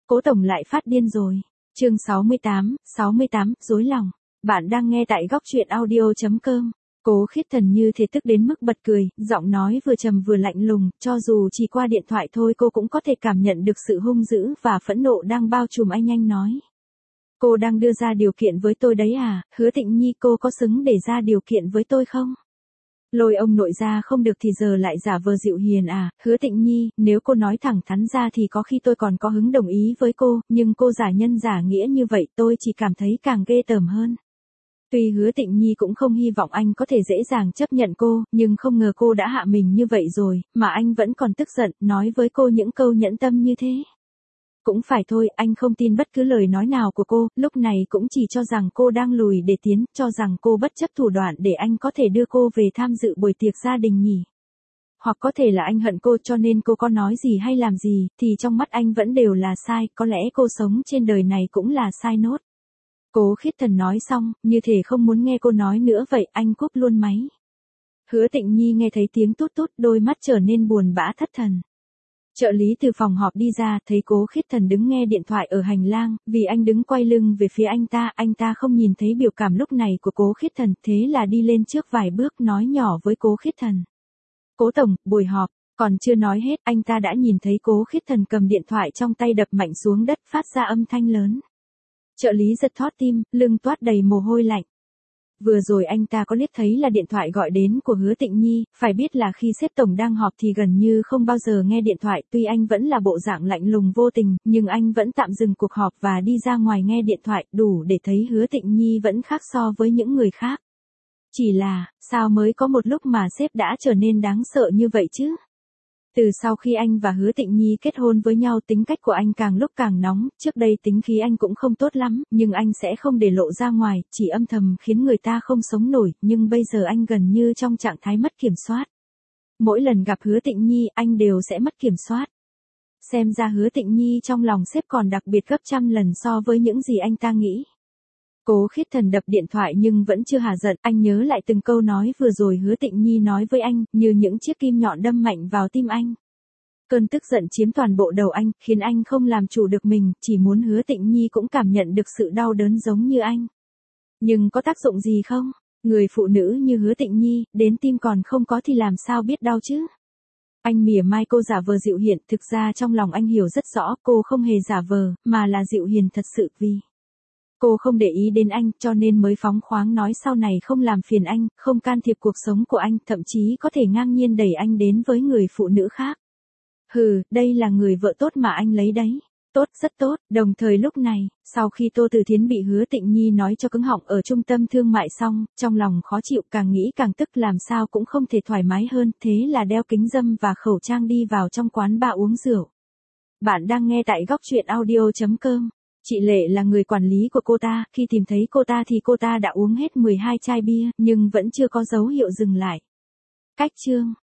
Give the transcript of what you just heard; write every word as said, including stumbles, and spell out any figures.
Cố tổng lại phát điên rồi. Chương sáu mươi tám, sáu mươi tám, rối lòng. Bạn đang nghe tại góc truyện audio chấm com. Cố Khiết Thần như thể tức đến mức bật cười, giọng nói vừa trầm vừa lạnh lùng, cho dù chỉ qua điện thoại thôi cô cũng có thể cảm nhận được sự hung dữ và phẫn nộ đang bao trùm. Anh nhanh nói. Cô đang đưa ra điều kiện với tôi đấy à, Hứa Tịnh Nhi, cô có xứng để ra điều kiện với tôi không? Lôi ông nội ra không được thì giờ lại giả vờ dịu hiền à, Hứa Tịnh Nhi, nếu cô nói thẳng thắn ra thì có khi tôi còn có hứng đồng ý với cô, nhưng cô giả nhân giả nghĩa như vậy tôi chỉ cảm thấy càng ghê tởm hơn. Tuy Hứa Tịnh Nhi cũng không hy vọng anh có thể dễ dàng chấp nhận cô, nhưng không ngờ cô đã hạ mình như vậy rồi, mà anh vẫn còn tức giận, nói với cô những câu nhẫn tâm như thế. Cũng phải thôi, anh không tin bất cứ lời nói nào của cô, lúc này cũng chỉ cho rằng cô đang lùi để tiến, cho rằng cô bất chấp thủ đoạn để anh có thể đưa cô về tham dự buổi tiệc gia đình nhỉ. Hoặc có thể là anh hận cô cho nên cô có nói gì hay làm gì, thì trong mắt anh vẫn đều là sai, có lẽ cô sống trên đời này cũng là sai nốt. Cố Khiết Thần nói xong, như thể không muốn nghe cô nói nữa vậy, anh cúp luôn máy. Hứa Tịnh Nhi nghe thấy tiếng tút tút, đôi mắt trở nên buồn bã thất thần. Trợ lý từ phòng họp đi ra, thấy Cố Khiết Thần đứng nghe điện thoại ở hành lang, vì anh đứng quay lưng về phía anh ta, anh ta không nhìn thấy biểu cảm lúc này của Cố Khiết Thần, thế là đi lên trước vài bước nói nhỏ với Cố Khiết Thần. Cố tổng, buổi họp, còn chưa nói hết, anh ta đã nhìn thấy Cố Khiết Thần cầm điện thoại trong tay đập mạnh xuống đất, phát ra âm thanh lớn. Trợ lý giật thót tim, lưng toát đầy mồ hôi lạnh. Vừa rồi anh ta có liếc thấy là điện thoại gọi đến của Hứa Tịnh Nhi, phải biết là khi sếp tổng đang họp thì gần như không bao giờ nghe điện thoại, tuy anh vẫn là bộ dạng lạnh lùng vô tình, nhưng anh vẫn tạm dừng cuộc họp và đi ra ngoài nghe điện thoại, đủ để thấy Hứa Tịnh Nhi vẫn khác so với những người khác. Chỉ là, sao mới có một lúc mà sếp đã trở nên đáng sợ như vậy chứ? Từ sau khi anh và Hứa Tịnh Nhi kết hôn với nhau, tính cách của anh càng lúc càng nóng, trước đây tính khí anh cũng không tốt lắm, nhưng anh sẽ không để lộ ra ngoài, chỉ âm thầm khiến người ta không sống nổi, nhưng bây giờ anh gần như trong trạng thái mất kiểm soát. Mỗi lần gặp Hứa Tịnh Nhi, anh đều sẽ mất kiểm soát. Xem ra Hứa Tịnh Nhi trong lòng sếp còn đặc biệt gấp trăm lần so với những gì anh ta nghĩ. Cố Khiết Thần đập điện thoại nhưng vẫn chưa hả giận, anh nhớ lại từng câu nói vừa rồi Hứa Tịnh Nhi nói với anh, như những chiếc kim nhọn đâm mạnh vào tim anh. Cơn tức giận chiếm toàn bộ đầu anh, khiến anh không làm chủ được mình, chỉ muốn Hứa Tịnh Nhi cũng cảm nhận được sự đau đớn giống như anh. Nhưng có tác dụng gì không? Người phụ nữ như Hứa Tịnh Nhi, đến tim còn không có thì làm sao biết đau chứ? Anh mỉa mai cô giả vờ dịu hiền, thực ra trong lòng anh hiểu rất rõ, cô không hề giả vờ, mà là dịu hiền thật sự vì cô không để ý đến anh, cho nên mới phóng khoáng nói sau này không làm phiền anh, không can thiệp cuộc sống của anh, thậm chí có thể ngang nhiên đẩy anh đến với người phụ nữ khác. Hừ, đây là người vợ tốt mà anh lấy đấy. Tốt, rất tốt. Đồng thời lúc này, sau khi Tô Từ Thiến bị Hứa Tịnh Nhi nói cho cứng họng ở trung tâm thương mại xong, trong lòng khó chịu, càng nghĩ càng tức, làm sao cũng không thể thoải mái hơn, thế là đeo kính râm và khẩu trang đi vào trong quán bar uống rượu. Bạn đang nghe tại góc truyện audio chấm com. Chị Lệ là người quản lý của cô ta, khi tìm thấy cô ta thì cô ta đã uống hết mười hai chai bia, nhưng vẫn chưa có dấu hiệu dừng lại. Cách chương